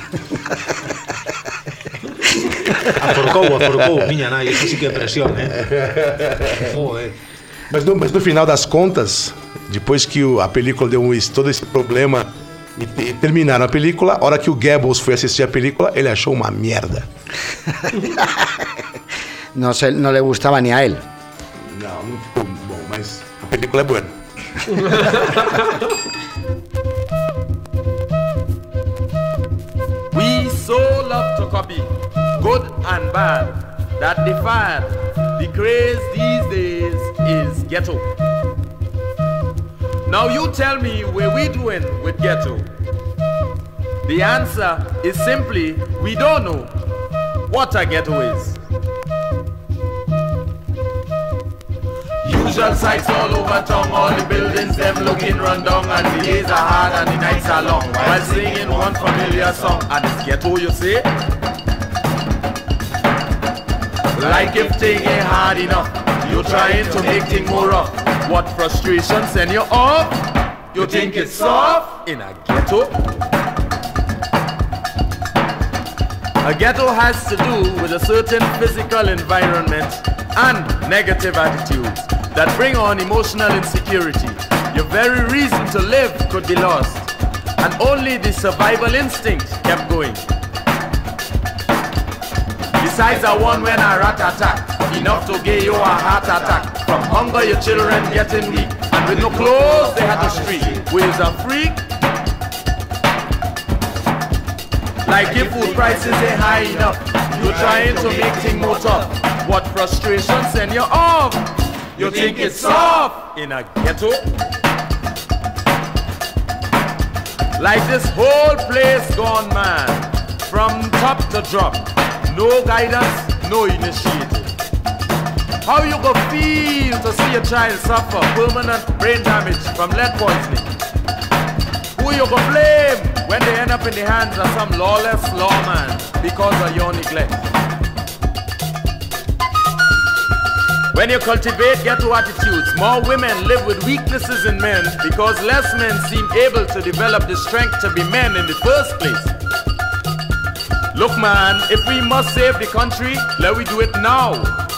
Aforcou, minha nai, isso sí que é pressão, né? Mas no final das contas, depois que a película deu todo esse problema e terminaram a película, a hora que o Goebbels foi assistir a película, ele achou uma merda. No le gustaba ni a él. Não ficou bom, mas a película é boa. We so love to copy, good and bad, that the fad, the craze these days is ghetto. Now you tell me where we doing with ghetto. The answer is simply, we don't know what a ghetto is. Usual sights all over town, all the buildings them looking run down, and the days are hard and the nights are long, while singing one familiar song. And it's ghetto, you say? Like if thing ain't hard enough, you're trying to make things more rough. What frustration send you off? You think it's soft? In a ghetto? A ghetto has to do with a certain physical environment and negative attitudes that bring on emotional insecurity. Your very reason to live could be lost, and only the survival instinct kept going. Besides the one when a rat attack, enough to give you a heart attack. From hunger your children getting weak, and with no clothes they had to street. Where's a freak? Like if food prices ain't high enough, you're trying to make things more tough. What frustration send you off? You think it's soft in a ghetto? Like this whole place gone mad, from top to drop. No guidance, no initiative. How you go feel to see a child suffer permanent brain damage from lead poisoning? Who you go blame when they end up in the hands of some lawless lawman because of your neglect? When you cultivate ghetto attitudes, more women live with weaknesses in men because less men seem able to develop the strength to be men in the first place. Look man, if we must save the country, let we do it now.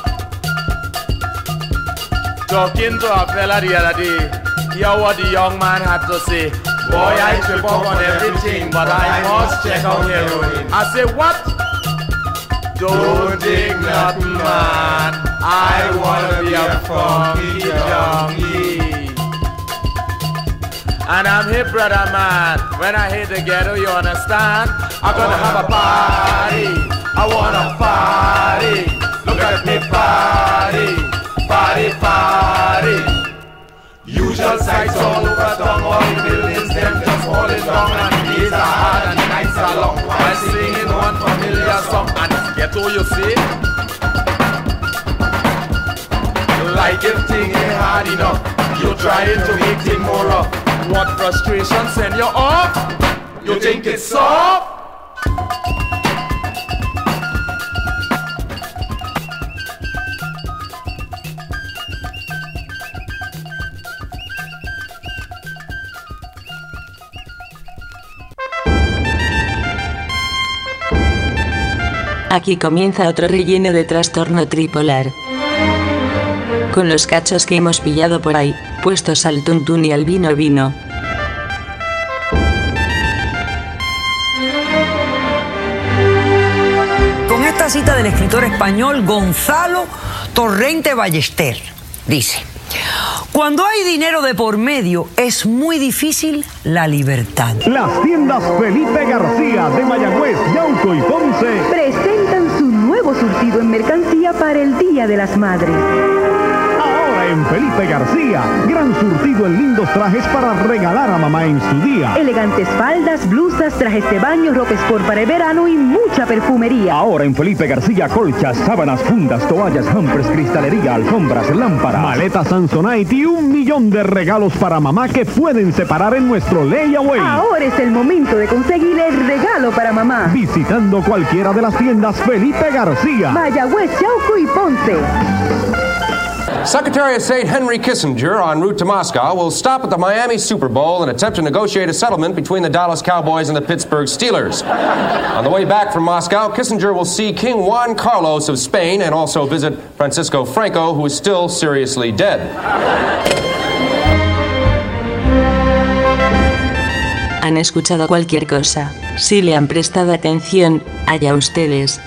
Talking to a fella the other day, hear what the young man had to say. Boy, I trip up on everything, but I must check out heroin. I say, what? Don't think nothing, man. I wanna be a funky junkie. And I'm here, brother man. When I hit the ghetto, you understand? I'm gonna have a party. I wanna party. Look at me party. Party, party. Usual sights all over town. All the buildings, them just falling down. And the days are hard and the nights are long. While singing one familiar song. And it's ghetto, you see? Like if things ain't hard enough, you're trying to make things more rough. What frustration send you off? You think it's soft? Aquí comienza otro relleno de trastorno tripolar. Con los cachos que hemos pillado por ahí, puestos al tuntún y al vino. Con esta cita del escritor español Gonzalo Torrente Ballester, dice: cuando hay dinero de por medio, es muy difícil la libertad. Las tiendas Felipe García de Mayagüez, Yauco y Ponce presentan su nuevo surtido en mercancía para el Día de las Madres. Ahora en Felipe García, gran surtido en lindos trajes para regalar a mamá en su día. Elegantes faldas, blusas, trajes de baño, ropa sport para el verano y mucha perfumería. Ahora en Felipe García, colchas, sábanas, fundas, toallas, hampers, cristalería, alfombras, lámparas, maletas Samsonite y 1 millón de regalos para mamá que pueden separar en nuestro layaway. Ahora es el momento de conseguir el regalo para mamá. Visitando cualquiera de las tiendas Felipe García. Mayagüez, Yauco y Ponce. Secretary of State Henry Kissinger, en route to Moscow, will stop at the Miami Super Bowl and attempt to negotiate a settlement between the Dallas Cowboys and the Pittsburgh Steelers. On the way back from Moscow, Kissinger will see King Juan Carlos of Spain and also visit Francisco Franco, who is still seriously dead. Han escuchado cualquier cosa. Si le han prestado atención, allá ustedes.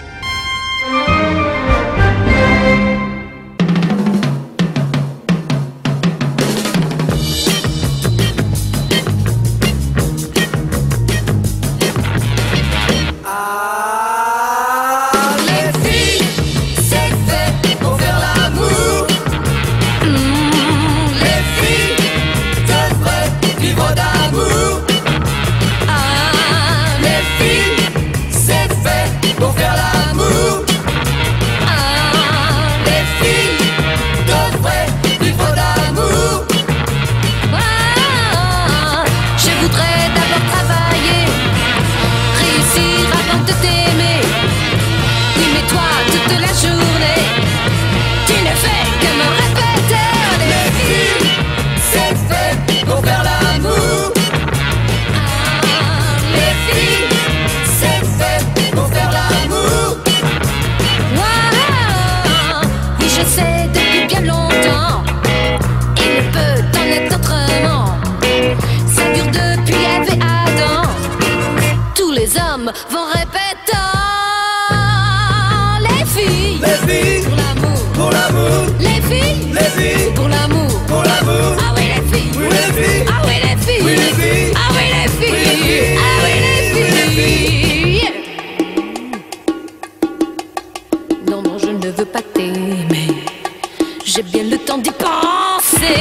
Vont répétant les filles pour l'amour, les filles pour l'amour, ah oui les filles, ah oui les filles, ah oui les filles, ah oui les filles. Non non je ne veux pas t'aimer, j'ai bien le temps d'y penser.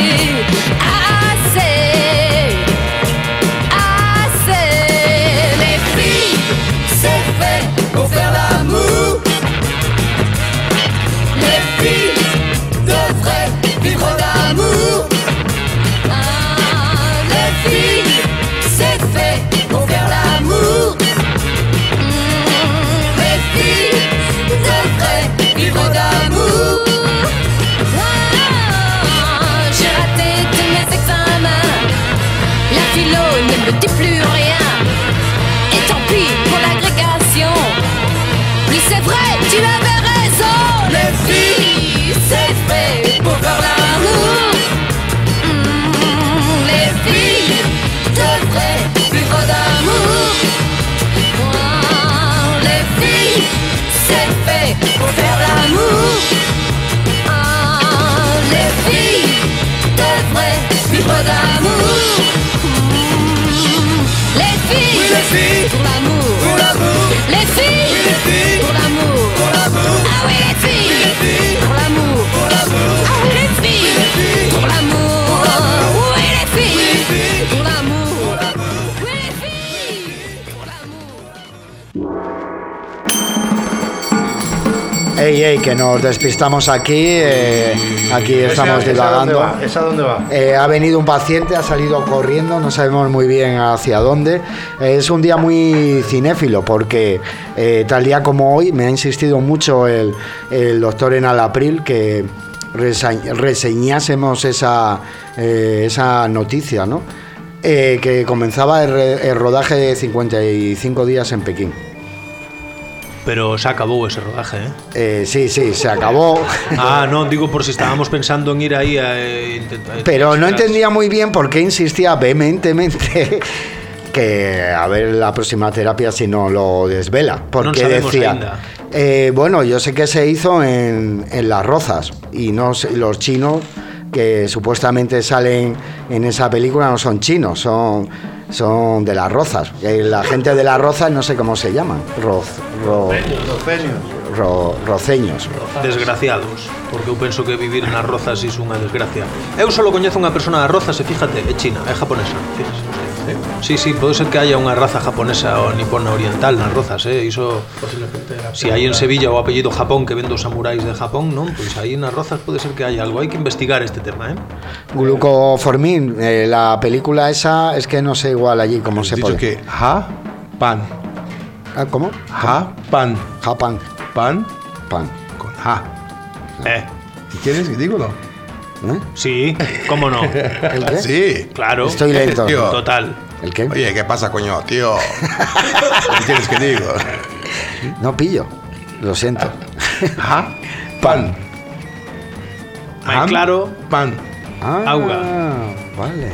Pour faire l'amour, les filles devraient vivre d'amour. Ah, les filles, c'est fait pour faire l'amour. Les filles devraient vivre d'amour. Ah, j'ai raté tous mes examens, la philo ne me dit plus rien. Et tant pis pour l'agrégation. Oui c'est vrai, tu avais raison. Les filles, c'est fait pour faire l'amour. Les filles devraient vivre d'amour. Les filles, c'est fait pour faire l'amour. Les filles devraient vivre d'amour. Les filles, oui, les filles pour l'amour, les filles, oui, les filles pour l'amour, ah oui les filles pour l'amour, ah oui les filles pour l'amour, oui les filles pour l'amour, oui les filles pour l'amour. Ey, que nos despistamos aquí. Aquí estamos divagando. ¿Esa dónde va? Ha venido un paciente, ha salido corriendo, no sabemos muy bien hacia dónde. Es un día muy cinéfilo porque tal día como hoy me ha insistido mucho el doctor Enal April que reseñásemos esa noticia, ¿no? Que comenzaba el rodaje de 55 días en Pekín. Pero se acabó ese rodaje, Sí, se acabó. No, digo por si estábamos pensando en ir ahí a intentar... Pero no entendía muy bien por qué insistía vehementemente que a ver la próxima terapia si no lo desvela. Porque no decía... bueno, yo sé que se hizo en Las Rozas y no sé, los chinos que supuestamente salen en esa película no son chinos, son de Las Rozas. La gente de Las Rozas no sé cómo se llaman. Roceños. Desgraciados, porque eu penso que vivir nas Rozas é unha desgracia. Eu só coñezo unha persona das Rozas e fíjate, é china, é japonesa, fíjese usted. Sí, pode ser que haya unha raza japonesa ou nipona oriental nas Rozas, iso si hai en Sevilla o apellido Japón que ven dos samuráis de Japón, non? Pois aí nas Rozas pode ser que haya algo, hai que investigar este tema, Glucoformin, la película esa es que no sé igual allí cómo se pone. Dicho que Japan. ¿Cómo? Japan. Pan con ja. ¿Y quieres que digo no? Sí, ¿cómo no? ¿El qué? Sí, claro. Estoy lento. Tío. Total. ¿El qué? Oye, ¿qué pasa, coño, tío? ¿Qué quieres que digo? No pillo. Lo siento. Pan. Claro. Pan. Auga. Vale.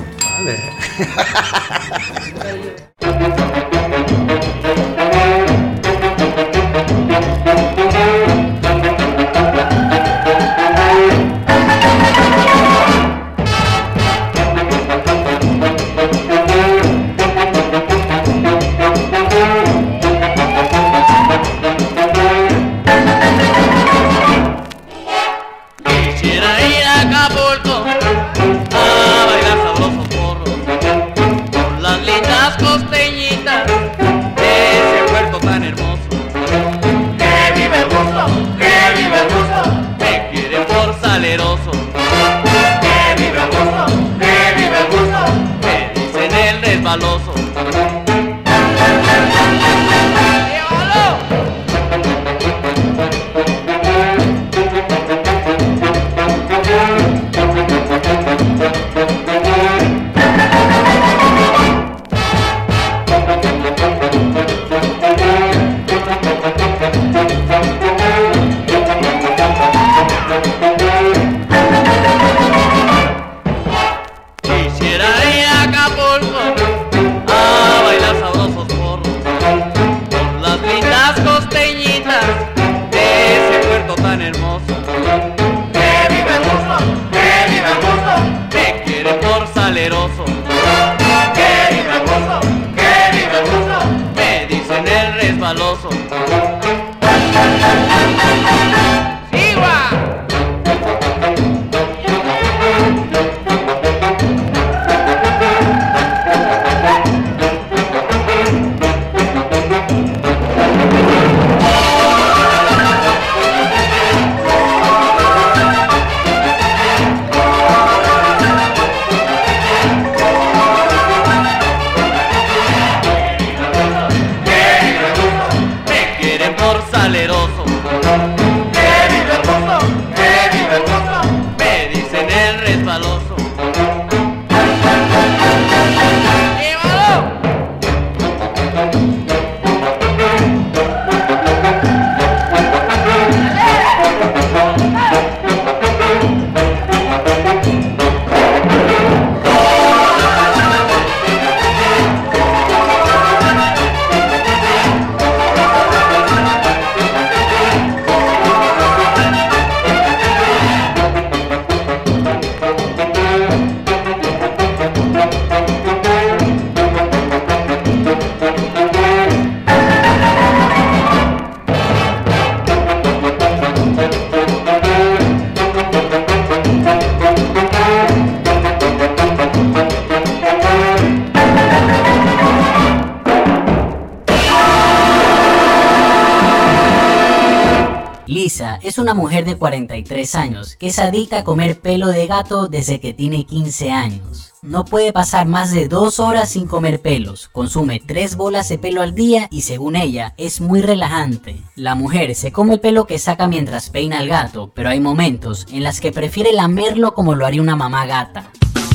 Lisa es una mujer de 43 años que es adicta a comer pelo de gato desde que tiene 15 años. No puede pasar más de 2 horas sin comer pelos, consume 3 bolas de pelo al día y según ella es muy relajante. La mujer se come el pelo que saca mientras peina al gato, pero hay momentos en las que prefiere lamerlo como lo haría una mamá gata.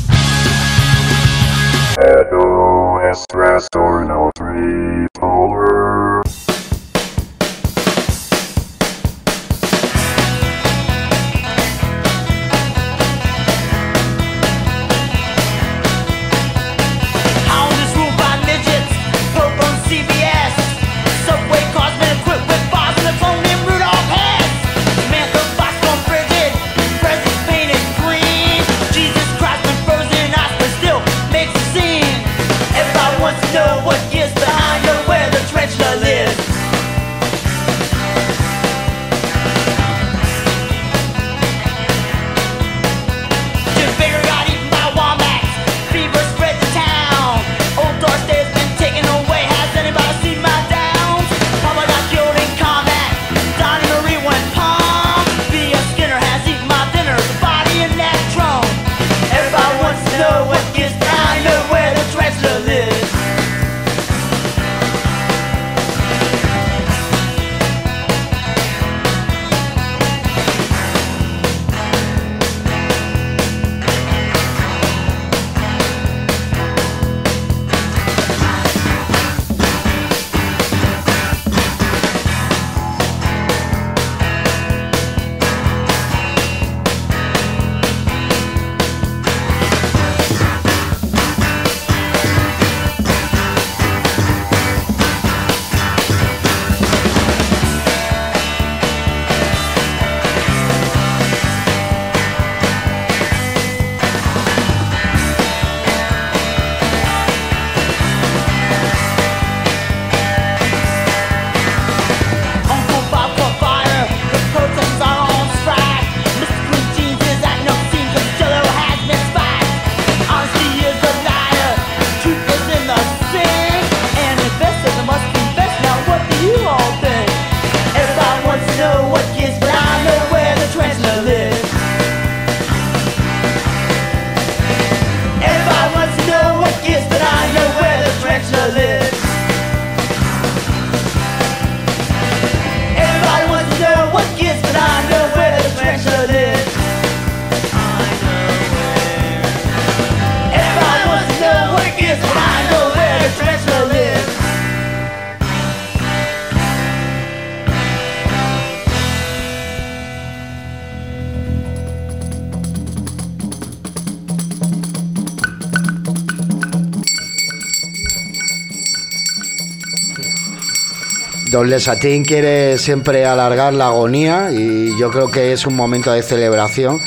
Don Lesatín quiere siempre alargar la agonía y yo creo que es un momento de celebración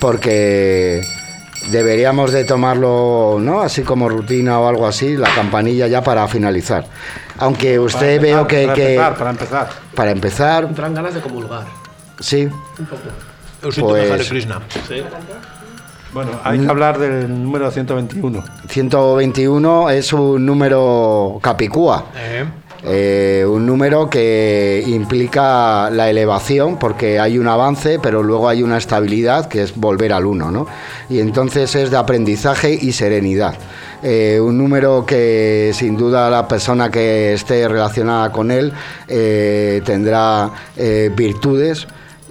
porque deberíamos de tomarlo, ¿no? Así como rutina o algo así, la campanilla ya para finalizar. Aunque usted veo que... Para empezar. Entran ganas de comulgar. Sí. Un poco. Pues, sí. Bueno, hay que hablar del número 121. 121 es un número capicúa. Un número que implica la elevación porque hay un avance pero luego hay una estabilidad que es volver al 1, ¿no? Y entonces es de aprendizaje y serenidad. Un número que sin duda la persona que esté relacionada con él tendrá virtudes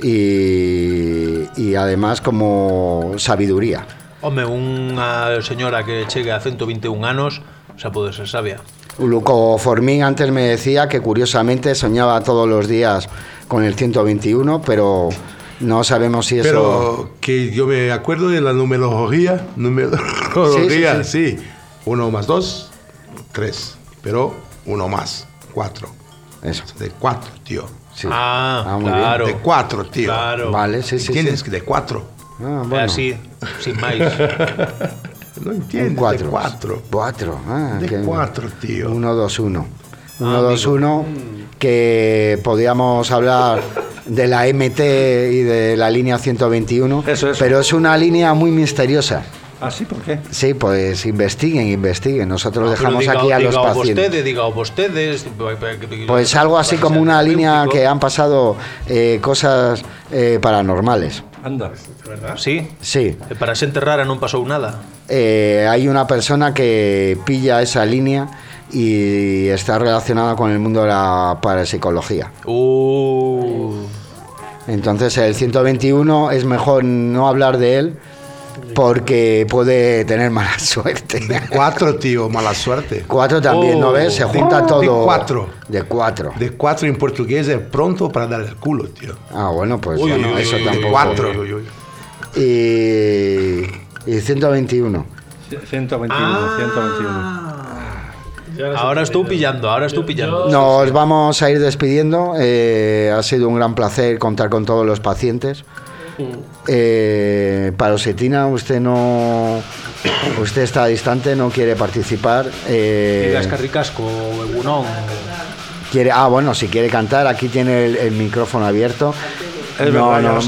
y además como sabiduría. Home, unha señora que chegue a 121 anos xa pode ser sabia. Luco Formín antes me decía que curiosamente soñaba todos los días con el 121, pero no sabemos si eso... Pero que yo me acuerdo de la numerología, sí. 1 más 2, 3, pero 1 más 4. Eso. De 4, tío. Sí. Muy claro. Bien. De 4, tío. Claro. Vale, sí. ¿Tienes de 4? Bueno. Así, sin más. No entiendo. 4. De 4. 4. De 4, tío. 1, 2, 1. 1, 2, 1. Que podíamos hablar de la MT y de la línea 121. Eso. Pero es una línea muy misteriosa. ¿Ah, sí? ¿Por qué? Sí, pues investiguen. Nosotros dejamos aquí a los pacientes. Diga ustedes. Pues algo así como una línea que han pasado cosas paranormales. Anda, ¿verdad? Sí. Sí. Para xente rara non pasou nada. Hay una persona que pilla esa línea y está relacionada con el mundo de la parapsicología. Entonces el 121 es mejor no hablar de él porque puede tener mala suerte. De 4, tío, mala suerte. 4 también, ¿no ves? Se junta todo. De 4. De 4. De 4 en portugués es pronto para darle el culo, tío. Ah, bueno, pues bueno, eso tampoco. 4. Y 121. 121. Ahora estoy pillando. Nos vamos a ir despidiendo. Ha sido un gran placer contar con todos los pacientes. Paroxetina, usted está distante, no quiere participar. Carricasco, Egunon. Bueno, si quiere cantar, aquí tiene el micrófono abierto. No,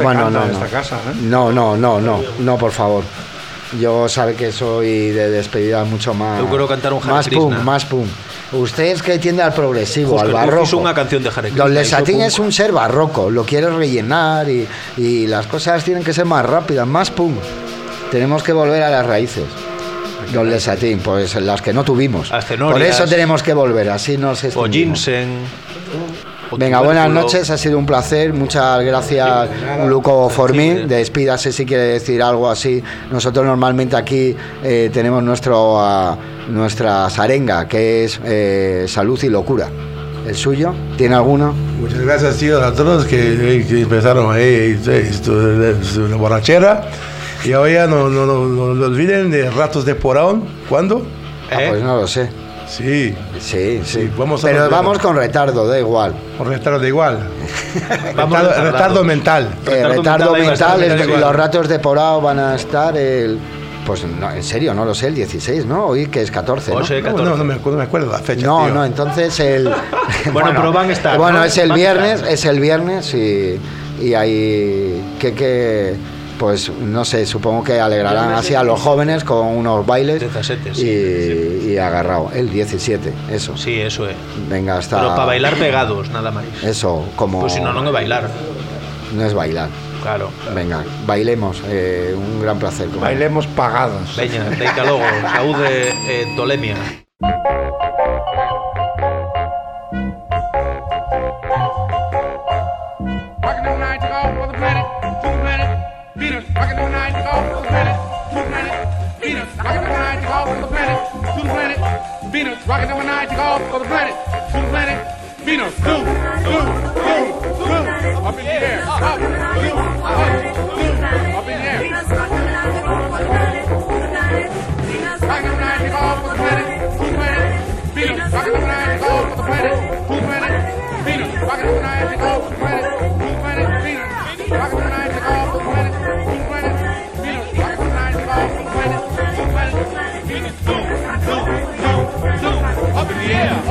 por favor. Yo sabe que soy de despedida mucho más. Yo quiero cantar un Hare Krishna. Más pum. Usted es que tiende al progresivo, Justo, al barroco. Hizo una canción de Hare Krishna. Don Lesatín es un ser barroco, lo quiere rellenar y las cosas tienen que ser más rápidas, más pum. Tenemos que volver a las raíces. Don Lesatín, pues las que no tuvimos. Por eso tenemos que volver, así nos o ginseng. Venga, buenas noches, ha sido un placer, muchas gracias Luco Formín, despídase si quiere decir algo así. Nosotros normalmente aquí tenemos nuestra sarenga, que es salud y locura. ¿El suyo? ¿Tiene alguno? Muchas gracias, tío, a todos que empezaron ahí una borrachera. Y ahora no olviden de Ratos de Porón. ¿Cuándo? Pues no lo sé. Sí. Vamos con retardo, da igual. Con retardo da igual. retardo mental. Retardo mental es que los Ratos de Porao van a estar pues no, en serio, no lo sé, el 16, ¿no? Hoy que es 14, ¿no? No me acuerdo la fecha. No, tío. no, entonces el... bueno, pero van a estar. Bueno, ¿no? es el viernes y hay que pues no sé, supongo que alegrarán así a los jóvenes con unos bailes y agarrado. El 17, eso. Sí, eso es. Venga, hasta... Pero para bailar pegados, nada más. Eso, como... Pues si no es bailar. No es bailar. Claro. Venga, bailemos, un gran placer. Bailemos pagados. Veña, deica logo, saúde tolemia. Venus, rockin' the night, go to the planet, to the planet. Venus, rockin' the night, go to the planet, to the planet. Venus, rockin' the night, go to the planet, to the planet. Venus, do, up in the air, up, up in the air. Venus, rockin' the night, go to the planet, to the planet. Venus, rockin' the night, go to the planet, to the planet. Venus, rockin' the night, go to the planet, to the planet. Venus, rockin' the night, go to the planet, to the planet. Venus, rockin' the night, go to the planet. Up in the air, up,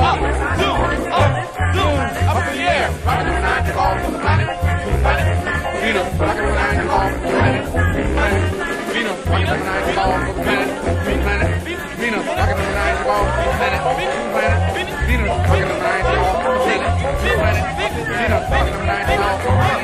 up in the air, rockin' the night, go to the planet, Venus, rockin' the night, go to the planet, Venus, rockin' the night, go to the planet, Venus, rockin' the night, go to the planet, Venus, rockin' the night, go to the planet, Venus, rockin' the night, go to the planet.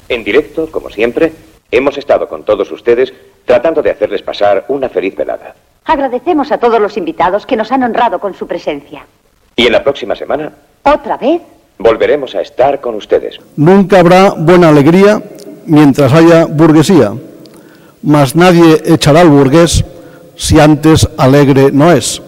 En directo, como siempre, hemos estado con todos ustedes tratando de hacerles pasar una feliz velada. Agradecemos a todos los invitados que nos han honrado con su presencia. Y en la próxima semana, ¿Otra vez? volveremos a estar con ustedes. Nunca habrá buena alegría mientras haya burguesía, mas nadie echará al burgués si antes alegre no es.